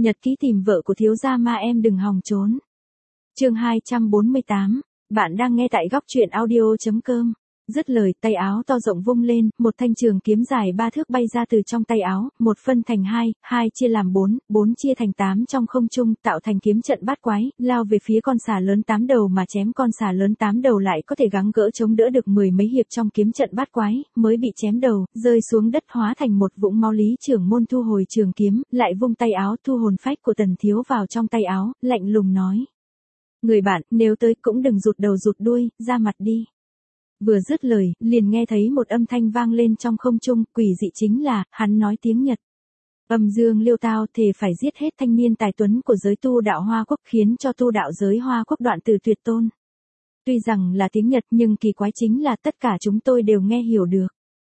Nhật ký tìm vợ của thiếu gia ma em đừng hòng trốn. Chương 248, bạn đang nghe tại góc truyện audio.com. Dứt lời, tay áo to rộng vung lên, một thanh trường kiếm dài 3 thước bay ra từ trong tay áo, một phân thành hai, hai chia làm 4, 4 chia thành 8 trong không trung, tạo thành kiếm trận bát quái, lao về phía con xà lớn 8 đầu mà chém. Con xà lớn 8 đầu lại có thể gắng gỡ chống đỡ được 10 mấy hiệp trong kiếm trận bát quái, mới bị chém đầu, rơi xuống đất hóa thành một vũng máu. Lý Trưởng Môn thu hồi trường kiếm, lại vung tay áo thu hồn phách của Tần Thiếu vào trong tay áo, lạnh lùng nói: "Người bạn, nếu tới cũng đừng rụt đầu rụt đuôi, ra mặt đi." Vừa dứt lời, liền nghe thấy một âm thanh vang lên trong không trung, quỷ dị chính là, hắn nói tiếng Nhật. Âm dương liêu tao thề phải giết hết thanh niên tài tuấn của giới tu đạo Hoa Quốc, khiến cho tu đạo giới Hoa Quốc đoạn từ tuyệt tôn. Tuy rằng là tiếng Nhật nhưng kỳ quái chính là tất cả chúng tôi đều nghe hiểu được.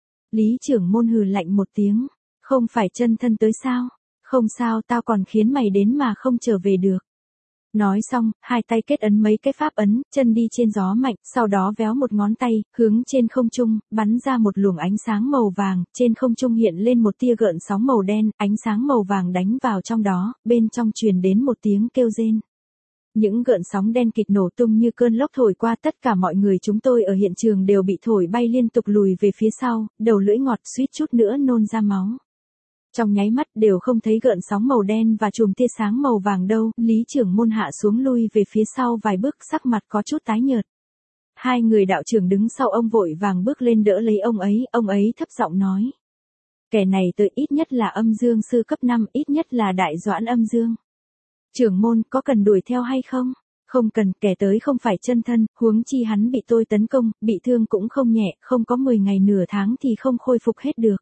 Lý Trưởng Môn hừ lạnh một tiếng, không phải chân thân tới sao? Không sao, tao còn khiến mày đến mà không trở về được. Nói xong, hai tay kết ấn mấy cái pháp ấn, chân đi trên gió mạnh, sau đó véo một ngón tay, hướng trên không trung, bắn ra một luồng ánh sáng màu vàng, trên không trung hiện lên một tia gợn sóng màu đen, ánh sáng màu vàng đánh vào trong đó, bên trong truyền đến một tiếng kêu rên. Những gợn sóng đen kịt nổ tung như cơn lốc thổi qua, tất cả mọi người chúng tôi ở hiện trường đều bị thổi bay liên tục lùi về phía sau, đầu lưỡi ngọt suýt chút nữa nôn ra máu. Trong nháy mắt đều không thấy gợn sóng màu đen và chùm tia sáng màu vàng đâu, Lý Trưởng Môn hạ xuống lui về phía sau vài bước, sắc mặt có chút tái nhợt. Hai người đạo trưởng đứng sau ông vội vàng bước lên đỡ lấy ông ấy thấp giọng nói: "Kẻ này tới ít nhất là âm dương sư cấp 5, ít nhất là đại doãn âm dương. Trưởng môn có cần đuổi theo hay không?" "Không cần, kẻ tới không phải chân thân, huống chi hắn bị tôi tấn công, bị thương cũng không nhẹ, không có 10 ngày nửa tháng thì không khôi phục hết được."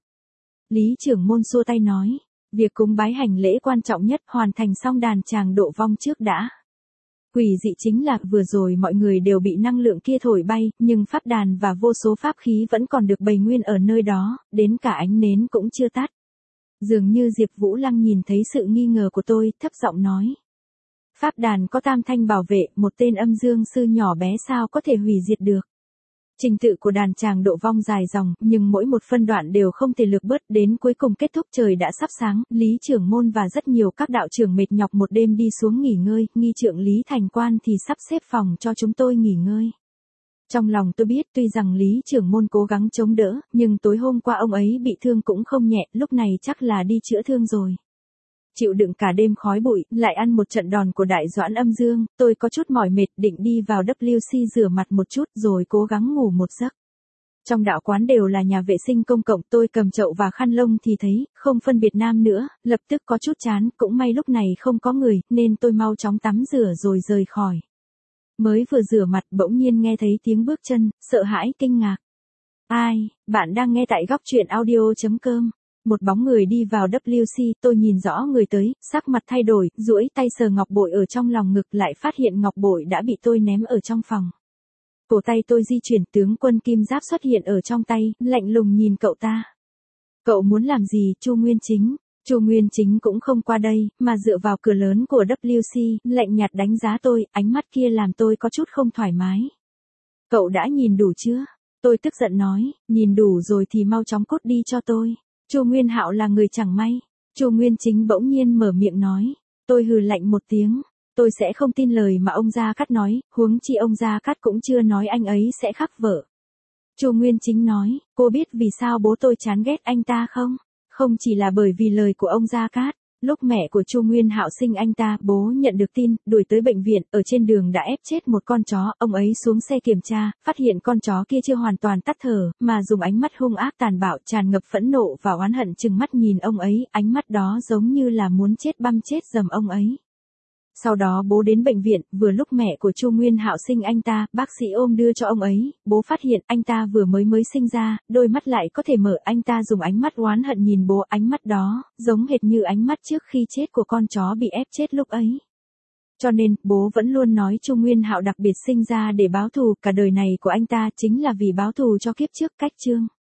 Lý Trưởng Môn xua tay nói: "Việc cúng bái hành lễ quan trọng nhất, hoàn thành xong đàn tràng độ vong trước đã." Quỷ dị chính là vừa rồi mọi người đều bị năng lượng kia thổi bay, nhưng pháp đàn và vô số pháp khí vẫn còn được bày nguyên ở nơi đó, đến cả ánh nến cũng chưa tắt. Dường như Diệp Vũ Lăng nhìn thấy sự nghi ngờ của tôi, thấp giọng nói: "Pháp đàn có tam thanh bảo vệ, một tên âm dương sư nhỏ bé sao có thể hủy diệt được?" Trình tự của đàn tràng độ vong dài dòng, nhưng mỗi một phân đoạn đều không thể lược bớt, đến cuối cùng kết thúc trời đã sắp sáng, Lý Trưởng Môn và rất nhiều các đạo trưởng mệt nhọc một đêm đi xuống nghỉ ngơi, nghi trượng Lý Thành Quan thì sắp xếp phòng cho chúng tôi nghỉ ngơi. Trong lòng tôi biết tuy rằng Lý Trưởng Môn cố gắng chống đỡ, nhưng tối hôm qua ông ấy bị thương cũng không nhẹ, lúc này chắc là đi chữa thương rồi. Chịu đựng cả đêm khói bụi, lại ăn một trận đòn của đại doãn âm dương, tôi có chút mỏi mệt, định đi vào WC rửa mặt một chút rồi cố gắng ngủ một giấc. Trong đạo quán đều là nhà vệ sinh công cộng, tôi cầm chậu và khăn lông thì thấy, không phân biệt nam nữa, lập tức có chút chán, cũng may lúc này không có người, nên tôi mau chóng tắm rửa rồi rời khỏi. Mới vừa rửa mặt bỗng nhiên nghe thấy tiếng bước chân, sợ hãi kinh ngạc. "Ai, bạn đang nghe tại góc truyện audio.com. Một bóng người đi vào WC, tôi nhìn rõ người tới, sắc mặt thay đổi, duỗi tay sờ ngọc bội ở trong lòng ngực, lại phát hiện ngọc bội đã bị tôi ném ở trong phòng. Cổ tay tôi di chuyển, tướng quân kim giáp xuất hiện ở trong tay, lạnh lùng nhìn cậu ta. "Cậu muốn làm gì, Chu Nguyên Chính?" Chu Nguyên Chính cũng không qua đây, mà dựa vào cửa lớn của WC, lạnh nhạt đánh giá tôi, ánh mắt kia làm tôi có chút không thoải mái. "Cậu đã nhìn đủ chưa?" Tôi tức giận nói, "Nhìn đủ rồi thì mau chóng cút đi cho tôi." Chu Nguyên Hạo là người chẳng may. Chu Nguyên Chính bỗng nhiên mở miệng nói. Tôi hừ lạnh một tiếng. Tôi sẽ không tin lời mà ông Gia Cát nói, huống chi ông Gia Cát cũng chưa nói anh ấy sẽ khắc vợ. Chu Nguyên Chính nói, cô biết vì sao bố tôi chán ghét anh ta không? Không chỉ là bởi vì lời của ông Gia Cát. Lúc mẹ của Chu Nguyên Hạo sinh anh ta, bố nhận được tin, đuổi tới bệnh viện, ở trên đường đã ép chết một con chó, ông ấy xuống xe kiểm tra, phát hiện con chó kia chưa hoàn toàn tắt thở, mà dùng ánh mắt hung ác tàn bạo, tràn ngập phẫn nộ và oán hận trừng mắt nhìn ông ấy, ánh mắt đó giống như là muốn chết băm chết dầm ông ấy. Sau đó bố đến bệnh viện, vừa lúc mẹ của Chu Nguyên Hạo sinh anh ta, bác sĩ ôm đưa cho ông ấy, bố phát hiện anh ta vừa mới sinh ra, đôi mắt lại có thể mở, anh ta dùng ánh mắt oán hận nhìn bố, ánh mắt đó, giống hệt như ánh mắt trước khi chết của con chó bị ép chết lúc ấy. Cho nên, bố vẫn luôn nói Chu Nguyên Hạo đặc biệt sinh ra để báo thù, cả đời này của anh ta chính là vì báo thù cho kiếp trước. Cách chương